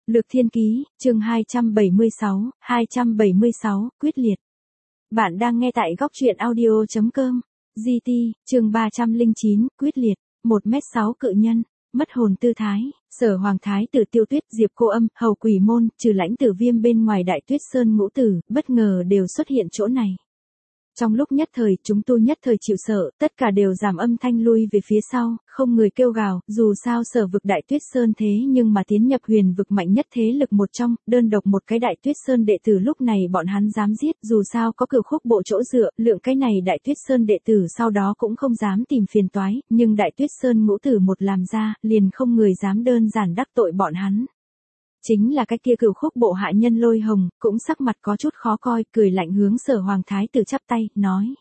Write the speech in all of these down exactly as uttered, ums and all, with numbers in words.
Lược Thiên Ký, chương hai trăm bảy mươi sáu, hai trăm bảy mươi sáu, quyết liệt. Bạn đang nghe tại góc truyện audio chấm com. giê tê, chương ba trăm lẻ chín, quyết liệt. một mét sáu cự nhân, mất hồn tư thái, Sở Hoàng Thái tử Tiêu Tuyết, Diệp Cô Âm, Hầu Quỷ Môn, trừ Lãnh Tử Viêm bên ngoài Đại Tuyết Sơn ngũ tử, bất ngờ đều xuất hiện chỗ này. Trong lúc nhất thời, chúng tôi nhất thời chịu sợ, tất cả đều giảm âm thanh lui về phía sau, không người kêu gào, dù sao Sở vực Đại Tuyết Sơn thế nhưng mà tiến nhập huyền vực mạnh nhất thế lực một trong, đơn độc một cái Đại Tuyết Sơn đệ tử lúc này bọn hắn dám giết, dù sao có Cửu Khúc bộ chỗ dựa, lượng cái này Đại Tuyết Sơn đệ tử sau đó cũng không dám tìm phiền toái, nhưng Đại Tuyết Sơn ngũ tử một làm ra, liền không người dám đơn giản đắc tội bọn hắn. Chính là cái kia Cửu Khúc bộ hạ nhân Lôi Hồng, cũng sắc mặt có chút khó coi, cười lạnh hướng Sở Hoàng Thái tử chắp tay, nói.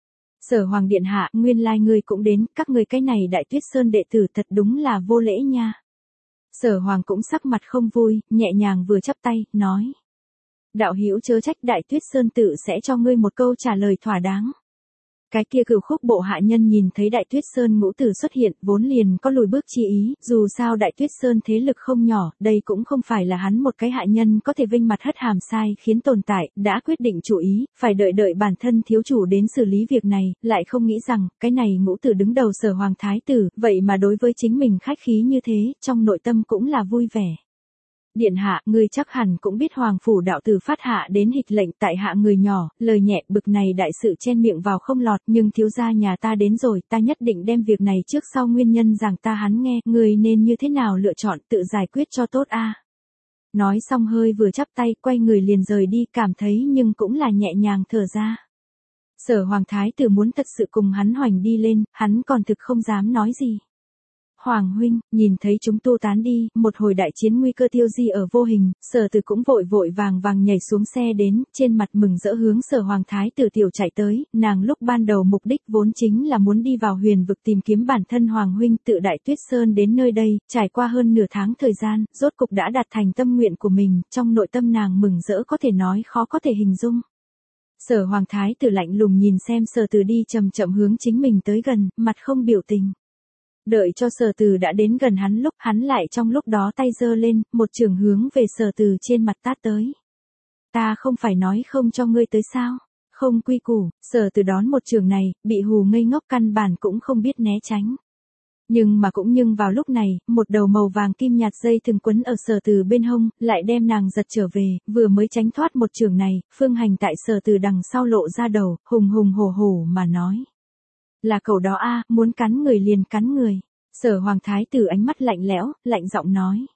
Sở Hoàng điện hạ, nguyên lai ngươi cũng đến, các ngươi cái này Đại Tuyết Sơn đệ tử thật đúng là vô lễ nha. Sở Hoàng cũng sắc mặt không vui, nhẹ nhàng vừa chắp tay, nói. Đạo hữu chớ trách, Đại Tuyết Sơn tự sẽ cho ngươi một câu trả lời thỏa đáng. Cái kia Cửu Khúc bộ hạ nhân nhìn thấy Đại Tuyết Sơn ngũ tử xuất hiện, vốn liền có lùi bước chi ý, dù sao Đại Tuyết Sơn thế lực không nhỏ, đây cũng không phải là hắn một cái hạ nhân có thể vinh mặt hất hàm sai khiến tồn tại, đã quyết định chủ ý, phải đợi đợi bản thân thiếu chủ đến xử lý việc này, lại không nghĩ rằng, cái này ngũ tử đứng đầu Sở Hoàng Thái tử, vậy mà đối với chính mình khách khí như thế, trong nội tâm cũng là vui vẻ. Điện hạ, ngươi chắc hẳn cũng biết Hoàng phủ đạo tử phát hạ đến hịch lệnh tại hạ người nhỏ, lời nhẹ bực này đại sự chen miệng vào không lọt, nhưng thiếu gia nhà ta đến rồi, ta nhất định đem việc này trước sau nguyên nhân rằng ta hắn nghe, ngươi nên như thế nào lựa chọn tự giải quyết cho tốt a. Nói xong hơi vừa chắp tay, quay người liền rời đi, cảm thấy nhưng cũng là nhẹ nhàng thở ra. Sở Hoàng Thái tử muốn thật sự cùng hắn hoành đi lên, hắn còn thực không dám nói gì. Hoàng huynh, nhìn thấy chúng tu tán đi, một hồi đại chiến nguy cơ tiêu di ở vô hình, Sở Từ cũng vội vội vàng vàng nhảy xuống xe đến, trên mặt mừng rỡ hướng Sở Hoàng Thái tử tiểu chạy tới, nàng lúc ban đầu mục đích vốn chính là muốn đi vào huyền vực tìm kiếm bản thân Hoàng huynh tự Đại Tuyết Sơn đến nơi đây, trải qua hơn nửa tháng thời gian, rốt cục đã đạt thành tâm nguyện của mình, trong nội tâm nàng mừng rỡ có thể nói khó có thể hình dung. Sở Hoàng Thái tử lạnh lùng nhìn xem Sở Từ đi chậm chậm hướng chính mình tới gần, mặt không biểu tình. Đợi cho Sở Từ đã đến gần hắn lúc, hắn lại trong lúc đó tay giơ lên, một trường hướng về Sở Từ trên mặt tát tới. Ta không phải nói không cho ngươi tới sao? Không quy củ, Sở Từ đón một trường này, bị hù ngây ngốc căn bản cũng không biết né tránh. Nhưng mà cũng nhưng vào lúc này, một đầu màu vàng kim nhạt dây thừng quấn ở Sở Từ bên hông, lại đem nàng giật trở về, vừa mới tránh thoát một trường này, Phương Hành tại Sở Từ đằng sau lộ ra đầu, hùng hùng hổ hổ mà nói. Là cậu đó a, muốn cắn người liền cắn người. Sở Hoàng Thái tử ánh mắt lạnh lẽo, lạnh giọng nói.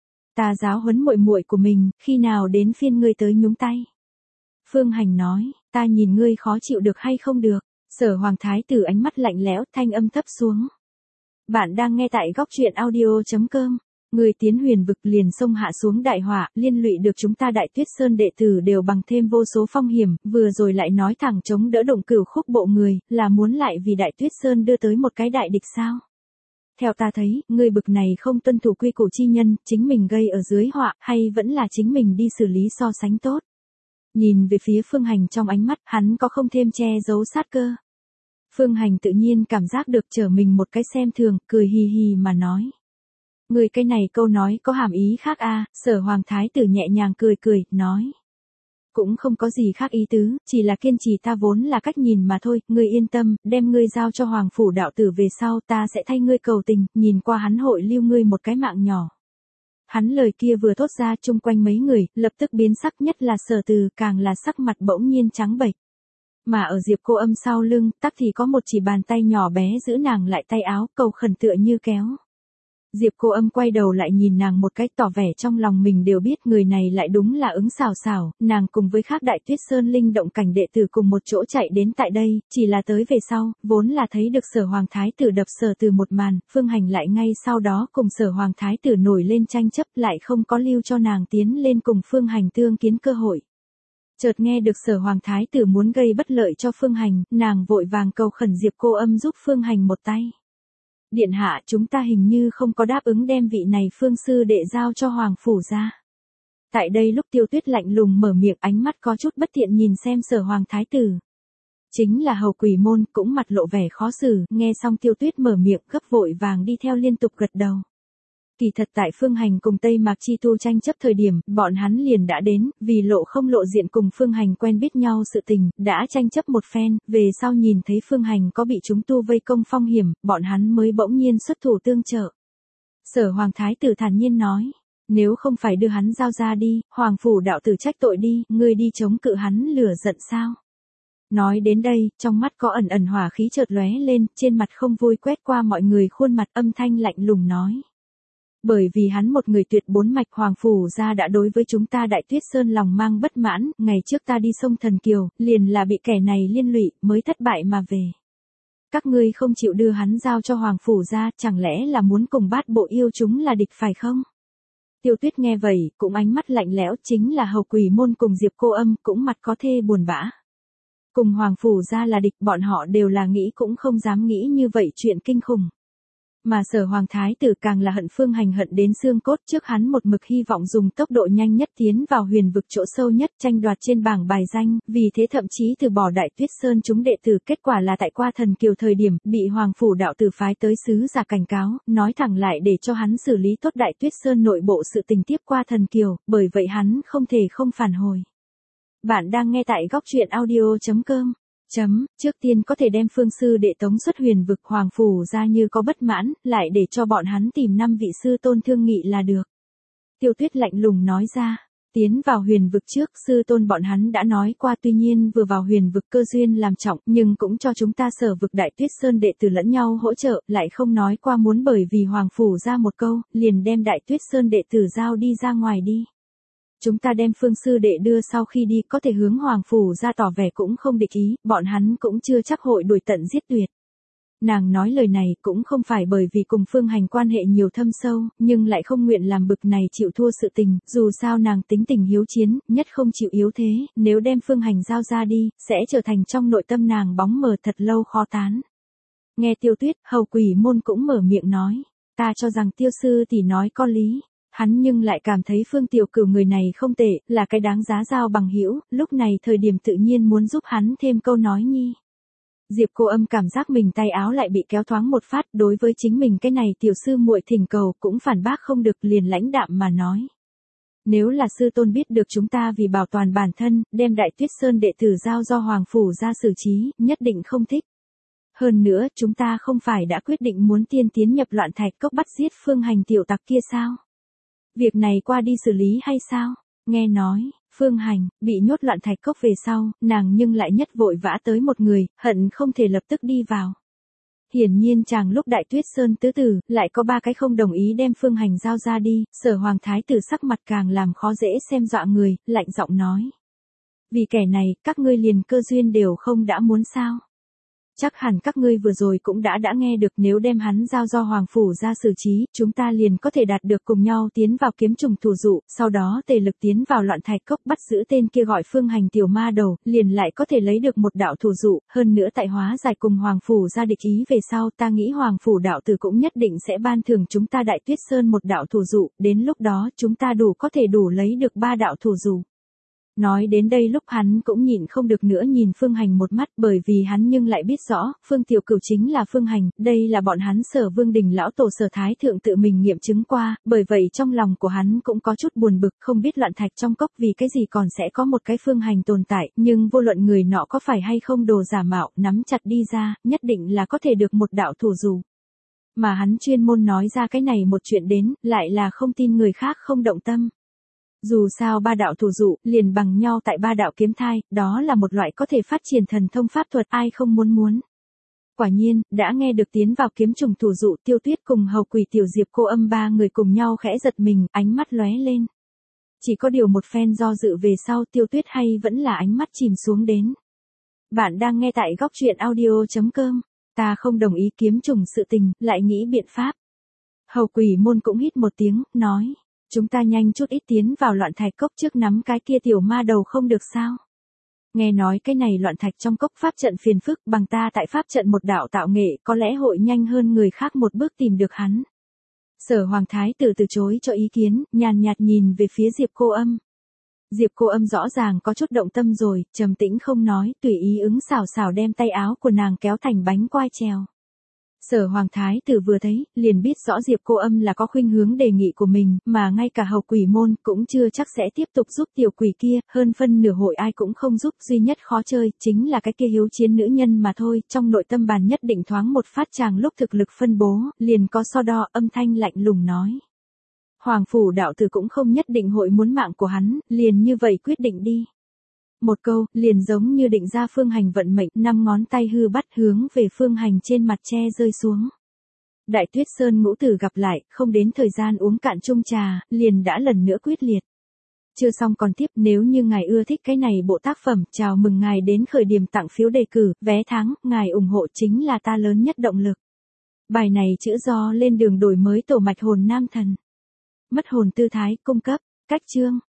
Ta giáo huấn muội muội của mình, khi nào đến phiên ngươi tới nhúng tay. Phương Hành nói, ta nhìn ngươi khó chịu được hay không được. Sở Hoàng Thái tử ánh mắt lạnh lẽo, thanh âm thấp xuống. Bạn đang nghe tại góc truyện audio chấm com. Người tiến huyền vực liền xông hạ xuống đại họa, liên lụy được chúng ta Đại Tuyết Sơn đệ tử đều bằng thêm vô số phong hiểm, vừa rồi lại nói thẳng chống đỡ động Cửu Khúc bộ người, là muốn lại vì Đại Tuyết Sơn đưa tới một cái đại địch sao? Theo ta thấy, người bực này không tuân thủ quy củ chi nhân, chính mình gây ở dưới họa, hay vẫn là chính mình đi xử lý so sánh tốt? Nhìn về phía Phương Hành trong ánh mắt, hắn có không thêm che giấu sát cơ. Phương Hành tự nhiên cảm giác được trở mình một cái xem thường, cười hì hì mà nói. Người cái này câu nói có hàm ý khác a. À, Sở Hoàng Thái tử nhẹ nhàng cười cười, nói. Cũng không có gì khác ý tứ, chỉ là kiên trì ta vốn là cách nhìn mà thôi, ngươi yên tâm, đem ngươi giao cho Hoàng phủ đạo tử về sau ta sẽ thay ngươi cầu tình, nhìn qua hắn hội lưu ngươi một cái mạng nhỏ. Hắn lời kia vừa thốt ra chung quanh mấy người, lập tức biến sắc, nhất là Sở Từ, càng là sắc mặt bỗng nhiên trắng bệch. Mà ở Diệp Cô Âm sau lưng, tắc thì có một chỉ bàn tay nhỏ bé giữ nàng lại tay áo, cầu khẩn tựa như kéo. Diệp Cô Âm quay đầu lại nhìn nàng một cách tỏ vẻ trong lòng mình đều biết người này lại đúng là ứng xào xào, nàng cùng với khác Đại Tuyết Sơn linh động cảnh đệ tử cùng một chỗ chạy đến tại đây, chỉ là tới về sau, vốn là thấy được Sở Hoàng Thái tử đập Sở Từ một màn, Phương Hành lại ngay sau đó cùng Sở Hoàng Thái tử nổi lên tranh chấp, lại không có lưu cho nàng tiến lên cùng Phương Hành tương kiến cơ hội. Chợt nghe được Sở Hoàng Thái tử muốn gây bất lợi cho Phương Hành, nàng vội vàng cầu khẩn Diệp Cô Âm giúp Phương Hành một tay. Điện hạ, chúng ta hình như không có đáp ứng đem vị này Phương sư đệ giao cho Hoàng phủ ra. Tại đây lúc Tiêu Tuyết lạnh lùng mở miệng, ánh mắt có chút bất thiện nhìn xem Sở Hoàng Thái tử. Chính là Hầu Quỷ Môn cũng mặt lộ vẻ khó xử, nghe xong Tiêu Tuyết mở miệng gấp vội vàng đi theo liên tục gật đầu. Kỳ thật tại Phương Hành cùng Tây Mạc Chi Tu tranh chấp thời điểm, bọn hắn liền đã đến, vì lộ không lộ diện cùng Phương Hành quen biết nhau sự tình, đã tranh chấp một phen, về sau nhìn thấy Phương Hành có bị chúng tu vây công phong hiểm, bọn hắn mới bỗng nhiên xuất thủ tương trợ. Sở Hoàng Thái tử thản nhiên nói, nếu không phải đưa hắn giao ra đi, Hoàng phủ đạo tử trách tội đi, ngươi đi chống cự hắn lửa giận sao? Nói đến đây, trong mắt có ẩn ẩn hỏa khí chợt lóe lên, trên mặt không vui quét qua mọi người khuôn mặt âm thanh lạnh lùng nói. Bởi vì hắn một người tuyệt bốn mạch Hoàng phủ gia đã đối với chúng ta Đại Tuyết Sơn lòng mang bất mãn, ngày trước ta đi sông Thần Kiều, liền là bị kẻ này liên lụy, mới thất bại mà về. Các ngươi không chịu đưa hắn giao cho Hoàng phủ gia, chẳng lẽ là muốn cùng Bát Bộ yêu chúng là địch phải không? Tiêu Tuyết nghe vậy, cũng ánh mắt lạnh lẽo, chính là Hầu Quỷ Môn cùng Diệp Cô Âm, cũng mặt có thê buồn bã. Cùng Hoàng phủ gia là địch, bọn họ đều là nghĩ cũng không dám nghĩ như vậy chuyện kinh khủng. Mà Sở Hoàng Thái tử càng là hận Phương Hành hận đến xương cốt, trước hắn một mực hy vọng dùng tốc độ nhanh nhất tiến vào huyền vực chỗ sâu nhất, tranh đoạt trên bảng bài danh, vì thế thậm chí từ bỏ Đại Tuyết Sơn chúng đệ tử, kết quả là tại qua Thần Kiều thời điểm, bị Hoàng phủ đạo tử phái tới sứ giả cảnh cáo, nói thẳng lại để cho hắn xử lý tốt Đại Tuyết Sơn nội bộ sự tình tiếp qua Thần Kiều, bởi vậy hắn không thể không phản hồi. Bạn đang nghe tại góc truyện audio chấm com. Chấm, trước tiên có thể đem Phương sư đệ tống xuất huyền vực Hoàng phủ ra, như có bất mãn, lại để cho bọn hắn tìm năm vị sư tôn thương nghị là được. Tiêu Tuyết lạnh lùng nói ra, tiến vào huyền vực trước, sư tôn bọn hắn đã nói qua, tuy nhiên vừa vào huyền vực cơ duyên làm trọng, nhưng cũng cho chúng ta Sở vực Đại Tuyết Sơn đệ tử lẫn nhau hỗ trợ, lại không nói qua muốn bởi vì Hoàng phủ ra một câu, liền đem Đại Tuyết Sơn đệ tử giao đi ra ngoài đi. Chúng ta đem Phương sư đệ đưa sau khi đi, có thể hướng Hoàng phủ ra tỏ vẻ cũng không địch ý, bọn hắn cũng chưa chắc hội đuổi tận giết tuyệt. Nàng nói lời này cũng không phải bởi vì cùng Phương Hành quan hệ nhiều thâm sâu, nhưng lại không nguyện làm bực này chịu thua sự tình, dù sao nàng tính tình hiếu chiến, nhất không chịu yếu thế, nếu đem Phương Hành giao ra đi, sẽ trở thành trong nội tâm nàng bóng mờ thật lâu khó tán. Nghe Tiêu Tuyết, Hầu Quỷ Môn cũng mở miệng nói, ta cho rằng Tiêu sư tỷ nói có lý. Hắn nhưng lại cảm thấy Phương Tiểu Cửu người này không tệ, là cái đáng giá giao bằng hữu, lúc này thời điểm tự nhiên muốn giúp hắn thêm câu nói nhi. Diệp Cô Âm cảm giác mình tay áo lại bị kéo thoáng một phát, đối với chính mình cái này tiểu sư muội thỉnh cầu cũng phản bác không được, liền lãnh đạm mà nói. Nếu là sư tôn biết được chúng ta vì bảo toàn bản thân, đem Đại Tuyết Sơn đệ tử giao do Hoàng phủ ra xử trí, nhất định không thích. Hơn nữa, chúng ta không phải đã quyết định muốn tiên tiến nhập Loạn Thạch Cốc bắt giết Phương Hành tiểu tặc kia sao? Việc này qua đi xử lý hay sao? Nghe nói, Phương Hành, bị nhốt Loạn Thạch Cốc về sau, nàng nhưng lại nhất vội vã tới một người, hận không thể lập tức đi vào. Hiển nhiên chàng lúc Đại Tuyết Sơn tứ tử, lại có ba cái không đồng ý đem Phương Hành giao ra đi, Sở Hoàng Thái tử sắc mặt càng làm khó dễ xem dọa người, lạnh giọng nói. Vì kẻ này, các ngươi liền cơ duyên đều không đã muốn sao? Chắc hẳn các ngươi vừa rồi cũng đã đã nghe được, nếu đem hắn giao do Hoàng phủ ra xử trí, chúng ta liền có thể đạt được cùng nhau tiến vào kiếm trùng thủ dụ, sau đó tề lực tiến vào Loạn Thạch Cốc bắt giữ tên kia gọi Phương Hành tiểu ma đầu, liền lại có thể lấy được một đạo thủ dụ, hơn nữa tại hóa giải cùng Hoàng phủ ra địch ý về sau, ta nghĩ Hoàng phủ đạo tử cũng nhất định sẽ ban thưởng chúng ta Đại Tuyết Sơn một đạo thủ dụ, đến lúc đó chúng ta đủ có thể đủ lấy được ba đạo thủ dụ. Nói đến đây lúc hắn cũng nhịn không được nữa nhìn Phương Hành một mắt, bởi vì hắn nhưng lại biết rõ, Phương Tiểu Cửu chính là Phương Hành, đây là bọn hắn Sở Vương Đình lão tổ Sở Thái thượng tự mình nghiệm chứng qua, bởi vậy trong lòng của hắn cũng có chút buồn bực, không biết Loạn Thạch trong cốc vì cái gì còn sẽ có một cái Phương Hành tồn tại, nhưng vô luận người nọ có phải hay không đồ giả mạo, nắm chặt đi ra, nhất định là có thể được một đạo thủ dụ. Mà hắn chuyên môn nói ra cái này một chuyện đến, lại là không tin người khác không động tâm. Dù sao ba đạo thủ dụ, liền bằng nhau tại ba đạo kiếm thai, đó là một loại có thể phát triển thần thông pháp thuật, ai không muốn muốn. Quả nhiên, đã nghe được tiến vào kiếm trùng thủ dụ, Tiêu Tuyết cùng Hầu Quỷ Tiểu Diệp Cô Âm ba người cùng nhau khẽ giật mình, ánh mắt lóe lên. Chỉ có điều một phen do dự về sau, Tiêu Tuyết hay vẫn là ánh mắt chìm xuống đến. Bạn đang nghe tại góc truyện audio chấm com, ta không đồng ý kiếm trùng sự tình, lại nghĩ biện pháp. Hầu Quỷ Môn cũng hít một tiếng, nói. Chúng ta nhanh chút ít tiến vào Loạn Thạch Cốc trước nắm cái kia tiểu ma đầu không được sao? Nghe nói cái này Loạn Thạch trong cốc pháp trận phiền phức, bằng ta tại pháp trận một đạo tạo nghệ, có lẽ hội nhanh hơn người khác một bước tìm được hắn. Sở Hoàng Thái tử từ chối cho ý kiến, nhàn nhạt nhìn về phía Diệp Cô Âm. Diệp Cô Âm rõ ràng có chút động tâm rồi, trầm tĩnh không nói, tùy ý ứng xảo xảo đem tay áo của nàng kéo thành bánh quai trèo. Sở Hoàng Thái Tử vừa thấy, liền biết rõ Diệp Cô Âm là có khuynh hướng đề nghị của mình, mà ngay cả hầu quỷ môn cũng chưa chắc sẽ tiếp tục giúp tiểu quỷ kia, hơn phân nửa hội ai cũng không giúp, duy nhất khó chơi, chính là cái kia hiếu chiến nữ nhân mà thôi, trong nội tâm bàn nhất định thoáng một phát chàng lúc thực lực phân bố, liền có so đo, âm thanh lạnh lùng nói. Hoàng phủ đạo tử cũng không nhất định hội muốn mạng của hắn, liền như vậy quyết định đi. Một câu, liền giống như định ra Phương Hành vận mệnh, năm ngón tay hư bắt hướng về Phương Hành trên mặt tre rơi xuống. Đại Tuyết Sơn ngũ tử gặp lại, không đến thời gian uống cạn chung trà, liền đã lần nữa quyết liệt. Chưa xong còn tiếp, nếu như ngài ưa thích cái này bộ tác phẩm, chào mừng ngài đến khởi điểm tặng phiếu đề cử, vé tháng, ngài ủng hộ chính là ta lớn nhất động lực. Bài này chữ do lên đường đổi mới tổ mạch hồn nam thần. Mất hồn tư thái, cung cấp, cách chương.